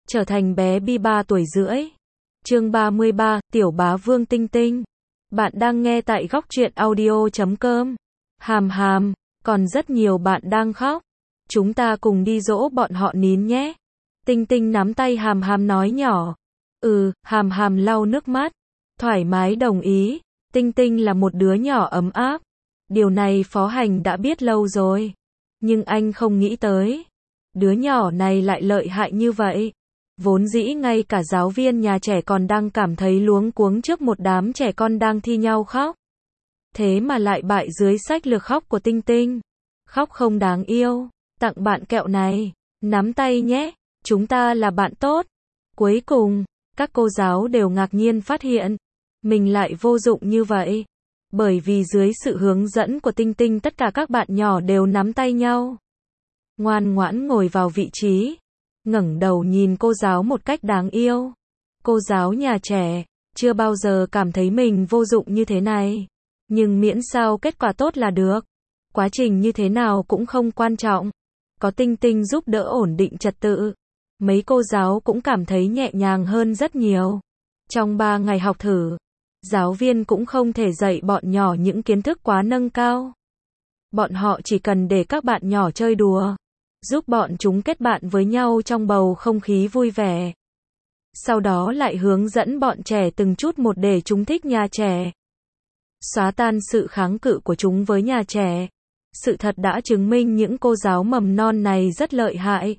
trở thành bé Bi 3 tuổi rưỡi. Chương 33, Tiểu bá vương Tinh Tinh. Bạn đang nghe tại góc truyện audio.com. Hàm hàm, còn rất nhiều bạn đang khóc. Chúng ta cùng đi dỗ bọn họ nín nhé. Tinh Tinh nắm tay Hàm hàm nói nhỏ. Hàm hàm lau nước mắt. Thoải mái đồng ý. Tinh Tinh là một đứa nhỏ ấm áp. Điều này Phó Hành đã biết lâu rồi. Nhưng anh không nghĩ tới. Đứa nhỏ này lại lợi hại như vậy. Vốn dĩ ngay cả giáo viên nhà trẻ còn đang cảm thấy luống cuống trước một đám trẻ con đang thi nhau khóc. Thế mà lại bại dưới sách lược khóc của Tinh Tinh. Khóc không đáng yêu. Tặng bạn kẹo này. Nắm tay nhé. Chúng ta là bạn tốt. Cuối cùng, các cô giáo đều ngạc nhiên phát hiện. Mình lại vô dụng như vậy. Bởi vì dưới sự hướng dẫn của Tinh Tinh tất cả các bạn nhỏ đều nắm tay nhau. Ngoan ngoãn ngồi vào vị trí. Ngẩng đầu nhìn cô giáo một cách đáng yêu. Cô giáo nhà trẻ, chưa bao giờ cảm thấy mình vô dụng như thế này. Nhưng miễn sao kết quả tốt là được. Quá trình như thế nào cũng không quan trọng. Có Tinh Tinh giúp đỡ ổn định trật tự. Mấy cô giáo cũng cảm thấy nhẹ nhàng hơn rất nhiều. Trong 3 ngày học thử, giáo viên cũng không thể dạy bọn nhỏ những kiến thức quá nâng cao. Bọn họ chỉ cần để các bạn nhỏ chơi đùa. Giúp bọn chúng kết bạn với nhau trong bầu không khí vui vẻ. Sau đó lại hướng dẫn bọn trẻ từng chút một để chúng thích nhà trẻ. Xóa tan sự kháng cự của chúng với nhà trẻ. Sự thật đã chứng minh những cô giáo mầm non này rất lợi hại.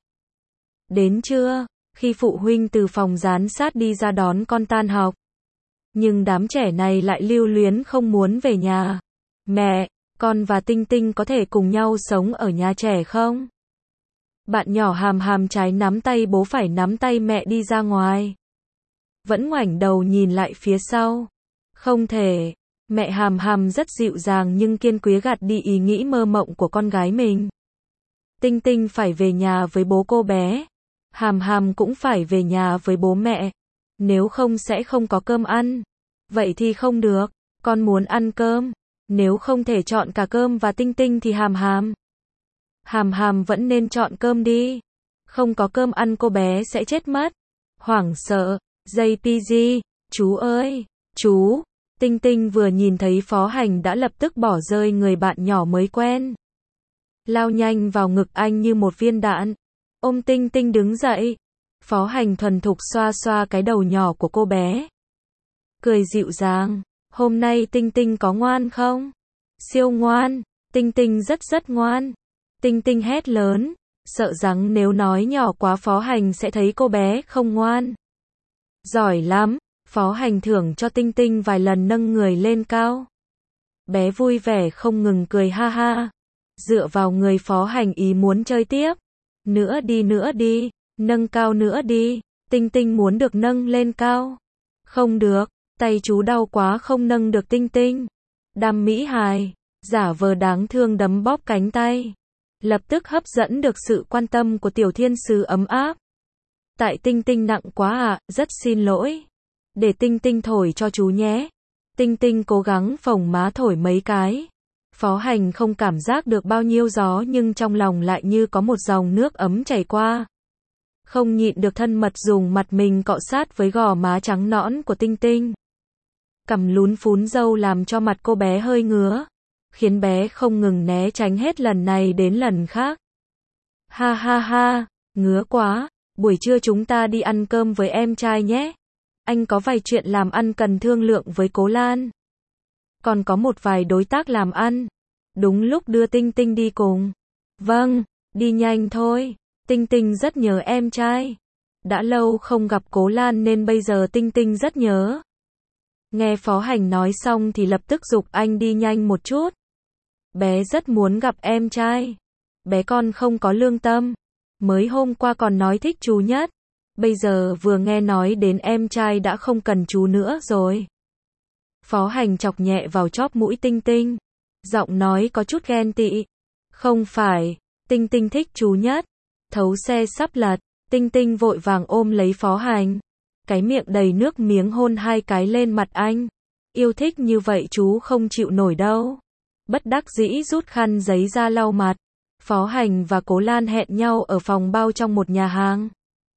Đến trưa, khi phụ huynh từ phòng giám sát đi ra đón con tan học. Nhưng đám trẻ này lại lưu luyến không muốn về nhà. Mẹ, con và Tinh Tinh có thể cùng nhau sống ở nhà trẻ không? Bạn nhỏ Hàm hàm trái nắm tay bố phải nắm tay mẹ đi ra ngoài. Vẫn ngoảnh đầu nhìn lại phía sau. Không thể. Mẹ Hàm hàm rất dịu dàng nhưng kiên quyết gạt đi ý nghĩ mơ mộng của con gái mình. Tinh Tinh phải về nhà với bố cô bé. Hàm hàm cũng phải về nhà với bố mẹ. Nếu không sẽ không có cơm ăn. Vậy thì không được. Con muốn ăn cơm. Nếu không thể chọn cả cơm và Tinh Tinh thì Hàm hàm vẫn nên chọn cơm đi. Không có cơm ăn cô bé sẽ chết mất. Hoảng sợ. JPG, chú ơi, chú. Tinh Tinh vừa nhìn thấy Phó Hành đã lập tức bỏ rơi người bạn nhỏ mới quen. Lao nhanh vào ngực anh như một viên đạn. Ôm Tinh Tinh đứng dậy. Phó Hành thuần thục xoa xoa cái đầu nhỏ của cô bé. Cười dịu dàng. Hôm nay Tinh Tinh có ngoan không? Siêu ngoan. Tinh Tinh rất ngoan. Tinh Tinh hét lớn. Sợ rằng nếu nói nhỏ quá Phó Hành sẽ thấy cô bé không ngoan. Giỏi lắm. Phó Hành thưởng cho Tinh Tinh vài lần nâng người lên cao. Bé vui vẻ không ngừng cười ha ha. Dựa vào người Phó Hành ý muốn chơi tiếp. Nữa đi. Nâng cao nữa đi. Tinh Tinh muốn được nâng lên cao. Không được. Tay chú đau quá không nâng được Tinh Tinh. Đam mỹ hài. Giả vờ đáng thương đấm bóp cánh tay. Lập tức hấp dẫn được sự quan tâm của tiểu thiên sứ ấm áp. Tại Tinh Tinh nặng quá ạ, rất xin lỗi. Để Tinh Tinh thổi cho chú nhé. Tinh Tinh cố gắng phồng má thổi mấy cái. Phó Hành không cảm giác được bao nhiêu gió nhưng trong lòng lại như có một dòng nước ấm chảy qua. Không nhịn được thân mật dùng mặt mình cọ sát với gò má trắng nõn của Tinh Tinh. Cằm lún phún râu làm cho mặt cô bé hơi ngứa. Khiến bé không ngừng né tránh hết lần này đến lần khác. Ha ha ha, ngứa quá. Buổi trưa chúng ta đi ăn cơm với em trai nhé. Anh có vài chuyện làm ăn cần thương lượng với Cố Lan. Còn có một vài đối tác làm ăn. Đúng lúc đưa Tinh Tinh đi cùng. Vâng, đi nhanh thôi. Tinh Tinh rất nhớ em trai. Đã lâu không gặp Cố Lan nên bây giờ Tinh Tinh rất nhớ. Nghe Phó Hành nói xong thì lập tức giục anh đi nhanh một chút. Bé rất muốn gặp em trai. Bé con không có lương tâm. Mới hôm qua còn nói thích chú nhất. Bây giờ vừa nghe nói đến em trai đã không cần chú nữa rồi. Phó Hành chọc nhẹ vào chóp mũi Tinh Tinh. Giọng nói có chút ghen tị. Không phải, Tinh Tinh thích chú nhất. Thấu xe sắp lật. Tinh Tinh vội vàng ôm lấy Phó Hành. Cái miệng đầy nước miếng hôn 2 cái lên mặt anh. Yêu thích như vậy chú không chịu nổi đâu. Bất đắc dĩ rút khăn giấy ra lau mặt. Phó Hành và Cố Lan hẹn nhau ở phòng bao trong một nhà hàng.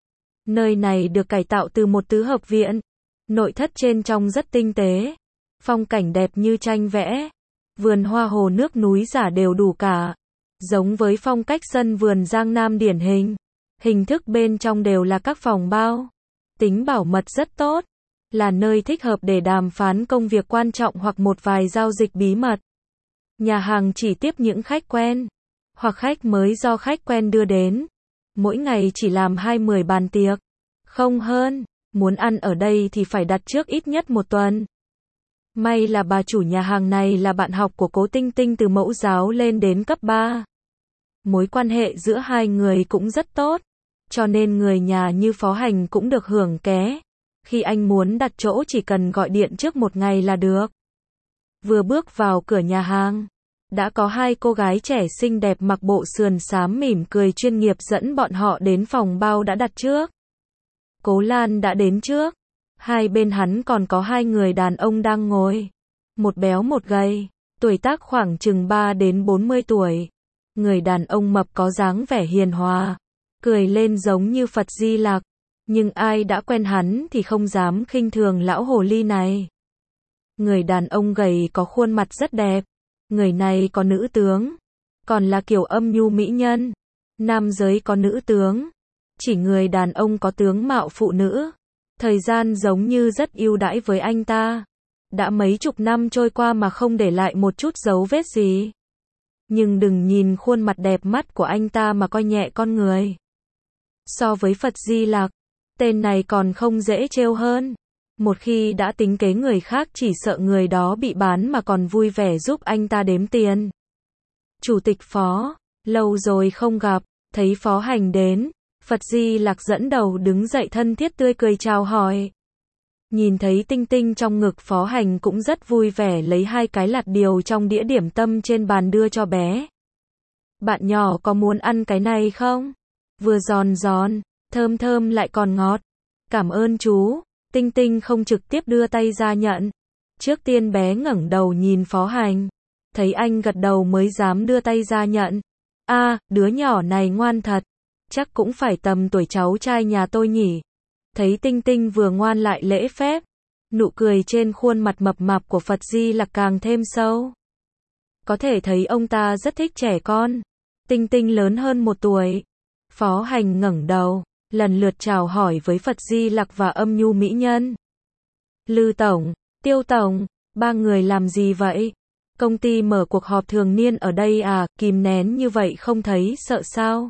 Nơi này được cải tạo từ một tứ hợp viện. Nội thất trên trong rất tinh tế. Phong cảnh đẹp như tranh vẽ. Vườn hoa hồ nước núi giả đều đủ cả. Giống với phong cách sân vườn Giang Nam điển hình. Hình thức bên trong đều là các phòng bao. Tính bảo mật rất tốt. Là nơi thích hợp để đàm phán công việc quan trọng hoặc một vài giao dịch bí mật. Nhà hàng chỉ tiếp những khách quen. Hoặc khách mới do khách quen đưa đến. Mỗi ngày chỉ làm 20 bàn tiệc. Không hơn. Muốn ăn ở đây thì phải đặt trước ít nhất một tuần. May là bà chủ nhà hàng này là bạn học của Cố Tinh Tinh từ mẫu giáo lên đến cấp 3. Mối quan hệ giữa hai người cũng rất tốt. Cho nên người nhà như Phó Hành cũng được hưởng ké. Khi anh muốn đặt chỗ chỉ cần gọi điện trước một ngày là được. Vừa bước vào cửa nhà hàng, đã có hai cô gái trẻ xinh đẹp mặc bộ sườn xám mỉm cười chuyên nghiệp dẫn bọn họ đến phòng bao đã đặt trước. Cố Lan đã đến trước. Hai bên hắn còn có hai người đàn ông đang ngồi. Một béo một gầy, tuổi tác khoảng chừng 3 đến 40 tuổi. Người đàn ông mập có dáng vẻ hiền hòa, cười lên giống như Phật Di Lặc. Nhưng ai đã quen hắn thì không dám khinh thường lão hồ ly này. Người đàn ông gầy có khuôn mặt rất đẹp. Người này có nữ tướng, còn là kiểu âm nhu mỹ nhân. Nam giới có nữ tướng, chỉ người đàn ông có tướng mạo phụ nữ. Thời gian giống như rất ưu đãi với anh ta. Đã mấy chục năm trôi qua mà không để lại một chút dấu vết gì. Nhưng đừng nhìn khuôn mặt đẹp mắt của anh ta mà coi nhẹ con người. So với Phật Di Lặc, tên này còn không dễ trêu hơn. Một khi đã tính kế người khác chỉ sợ người đó bị bán mà còn vui vẻ giúp anh ta đếm tiền. Chủ tịch Phó, lâu rồi không gặp, thấy Phó Hành đến, Phật Di Lặc dẫn đầu đứng dậy thân thiết tươi cười chào hỏi. Nhìn thấy Tinh Tinh trong ngực Phó Hành cũng rất vui vẻ lấy hai cái lạt điều trong đĩa điểm tâm trên bàn đưa cho bé. Bạn nhỏ có muốn ăn cái này không? Vừa giòn giòn, thơm thơm lại còn ngọt. Cảm ơn chú. Tinh Tinh không trực tiếp đưa tay ra nhận. Trước tiên bé ngẩng đầu nhìn Phó Hành. Thấy anh gật đầu mới dám đưa tay ra nhận. Đứa nhỏ này ngoan thật. Chắc cũng phải tầm tuổi cháu trai nhà tôi nhỉ. Thấy Tinh Tinh vừa ngoan lại lễ phép. Nụ cười trên khuôn mặt mập mạp của Phật Di Lặc càng thêm sâu. Có thể thấy ông ta rất thích trẻ con. Tinh Tinh lớn hơn 1 tuổi. Phó Hành ngẩng đầu, lần lượt chào hỏi với Phật Di Lặc và âm nhu mỹ nhân. Lư Tổng, Tiêu Tổng, ba người làm gì vậy? Công ty mở cuộc họp thường niên ở đây à, kìm nén như vậy không thấy sợ sao?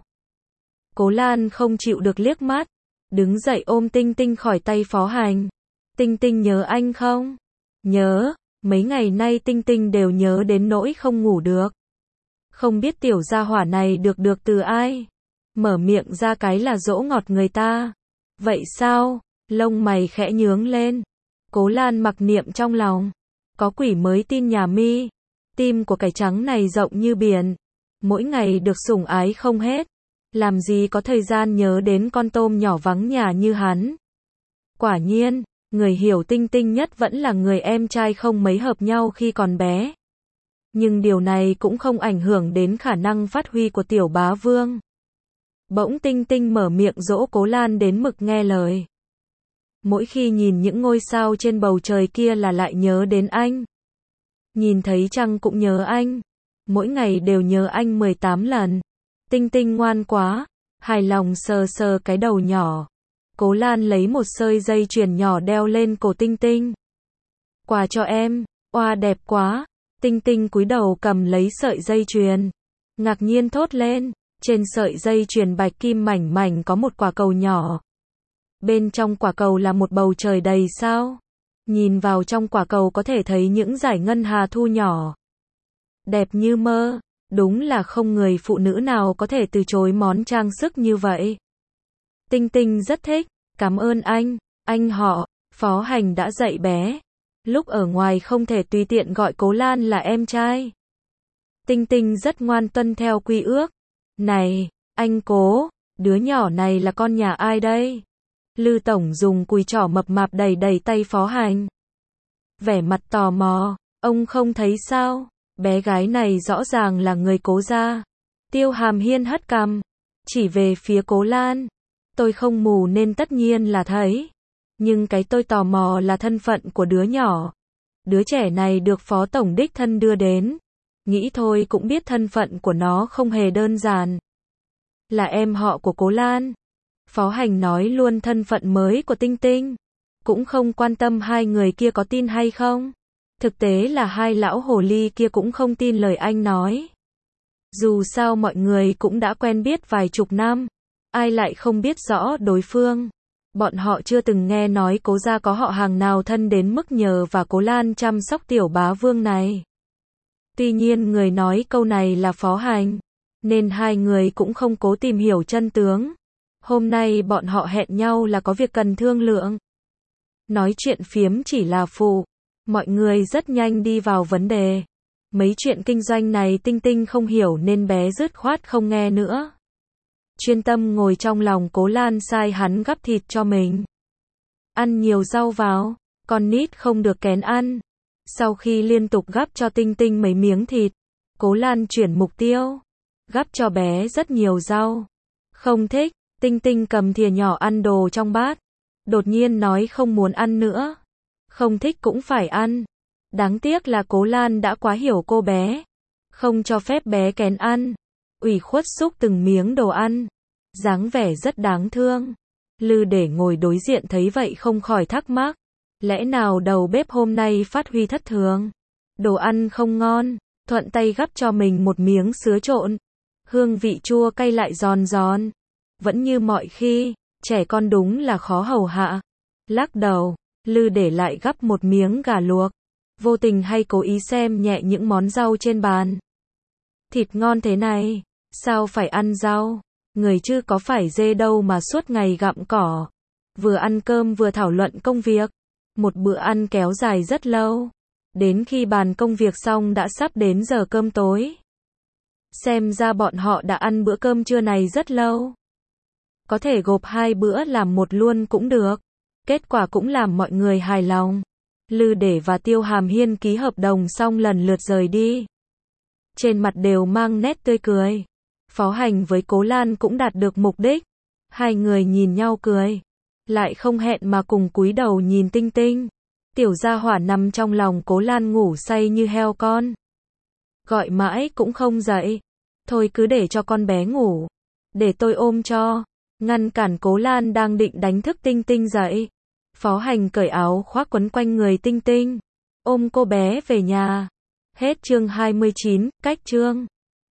Cố Lan không chịu được liếc mắt, đứng dậy ôm Tinh Tinh khỏi tay Phó Hành. Tinh Tinh nhớ anh không? Nhớ, mấy ngày nay Tinh Tinh đều nhớ đến nỗi không ngủ được. Không biết tiểu gia hỏa này được từ ai? Mở miệng ra cái là dỗ ngọt người ta. Vậy sao? Lông mày khẽ nhướng lên. Cố Lan mặc niệm trong lòng. Có quỷ mới tin nhà mi. Tim của cải trắng này rộng như biển. Mỗi ngày được sủng ái không hết. Làm gì có thời gian nhớ đến con tôm nhỏ vắng nhà như hắn. Quả nhiên, người hiểu Tinh Tinh nhất vẫn là người em trai không mấy hợp nhau khi còn bé. Nhưng điều này cũng không ảnh hưởng đến khả năng phát huy của tiểu bá vương. Bỗng Tinh Tinh mở miệng dỗ Cố Lan đến mực nghe lời. Mỗi khi nhìn những ngôi sao trên bầu trời kia là lại nhớ đến anh. Nhìn thấy trăng cũng nhớ anh. Mỗi ngày đều nhớ anh 18 lần. Tinh Tinh ngoan quá. Hài lòng sờ sờ cái đầu nhỏ. Cố Lan lấy một sợi dây chuyền nhỏ đeo lên cổ Tinh Tinh. Quà cho em. Oa đẹp quá. Tinh Tinh cúi đầu cầm lấy sợi dây chuyền. Ngạc nhiên thốt lên. Trên sợi dây chuyền bạch kim mảnh mảnh có một quả cầu nhỏ. Bên trong quả cầu là một bầu trời đầy sao. Nhìn vào trong quả cầu có thể thấy những dải ngân hà thu nhỏ. Đẹp như mơ. Đúng là không người phụ nữ nào có thể từ chối món trang sức như vậy. Tinh Tinh rất thích. Cảm ơn anh họ. Phó Hành đã dạy bé. Lúc ở ngoài không thể tùy tiện gọi Cố Lan là em trai. Tinh Tinh rất ngoan tuân theo quy ước. Này, anh Cố, đứa nhỏ này là con nhà ai đây? Lư Tổng dùng cùi trỏ mập mạp đẩy đẩy tay Phó Hành. Vẻ mặt tò mò, ông không thấy sao? Bé gái này rõ ràng là người Cố gia. Tiêu Hàm Hiên hất cằm, chỉ về phía Cố Lan. Tôi không mù nên tất nhiên là thấy. Nhưng cái tôi tò mò là thân phận của đứa nhỏ. Đứa trẻ này được Phó Tổng đích thân đưa đến. Nghĩ thôi cũng biết thân phận của nó không hề đơn giản. Là em họ của Cố Lan. Phó Hành nói luôn thân phận mới của Tinh Tinh. Cũng không quan tâm hai người kia có tin hay không. Thực tế là hai lão hồ ly kia cũng không tin lời anh nói. Dù sao mọi người cũng đã quen biết vài chục năm. Ai lại không biết rõ đối phương. Bọn họ chưa từng nghe nói Cố gia có họ hàng nào thân đến mức nhờ và Cố Lan chăm sóc tiểu bá vương này. Tuy nhiên người nói câu này là Phó Hành. Nên hai người cũng không cố tìm hiểu chân tướng. Hôm nay bọn họ hẹn nhau là có việc cần thương lượng. Nói chuyện phiếm chỉ là phụ. Mọi người rất nhanh đi vào vấn đề. Mấy chuyện kinh doanh này Tinh Tinh không hiểu nên bé dứt khoát không nghe nữa. Chuyên tâm ngồi trong lòng Cố Lan sai hắn gắp thịt cho mình. Ăn nhiều rau vào, con nít không được kén ăn. Sau khi liên tục gắp cho Tinh Tinh mấy miếng thịt, Cố Lan chuyển mục tiêu. Gắp cho bé rất nhiều rau. Không thích, Tinh Tinh cầm thìa nhỏ ăn đồ trong bát. Đột nhiên nói không muốn ăn nữa. Không thích cũng phải ăn. Đáng tiếc là Cố Lan đã quá hiểu cô bé. Không cho phép bé kén ăn. Ủy khuất xúc từng miếng đồ ăn. Dáng vẻ rất đáng thương. Lư để ngồi đối diện thấy vậy không khỏi thắc mắc. Lẽ nào đầu bếp hôm nay phát huy thất thường? Đồ ăn không ngon. Thuận tay gắp cho mình một miếng sứa trộn. Hương vị chua cay lại giòn giòn. Vẫn như mọi khi, trẻ con đúng là khó hầu hạ. Lắc đầu, Lư để lại gắp một miếng gà luộc. Vô tình hay cố ý xem nhẹ những món rau trên bàn. Thịt ngon thế này, sao phải ăn rau? Người chứ có phải dê đâu mà suốt ngày gặm cỏ. Vừa ăn cơm vừa thảo luận công việc. Một bữa ăn kéo dài rất lâu. Đến khi bàn công việc xong đã sắp đến giờ cơm tối. Xem ra bọn họ đã ăn bữa cơm trưa này rất lâu. Có thể gộp hai bữa làm một luôn cũng được. Kết quả cũng làm mọi người hài lòng. Lư để và Tiêu Hàm Hiên ký hợp đồng xong lần lượt rời đi. Trên mặt đều mang nét tươi cười. Phó Hành với Cố Lan cũng đạt được mục đích. Hai người nhìn nhau cười. Lại không hẹn mà cùng cúi đầu nhìn Tinh Tinh. Tiểu gia hỏa nằm trong lòng Cố Lan ngủ say như heo con. Gọi mãi cũng không dậy. Thôi cứ để cho con bé ngủ. Để tôi ôm cho. Ngăn cản Cố Lan đang định đánh thức Tinh Tinh dậy. Phó Hành cởi áo khoác quấn quanh người Tinh Tinh. Ôm cô bé về nhà. Hết chương 29, cách chương.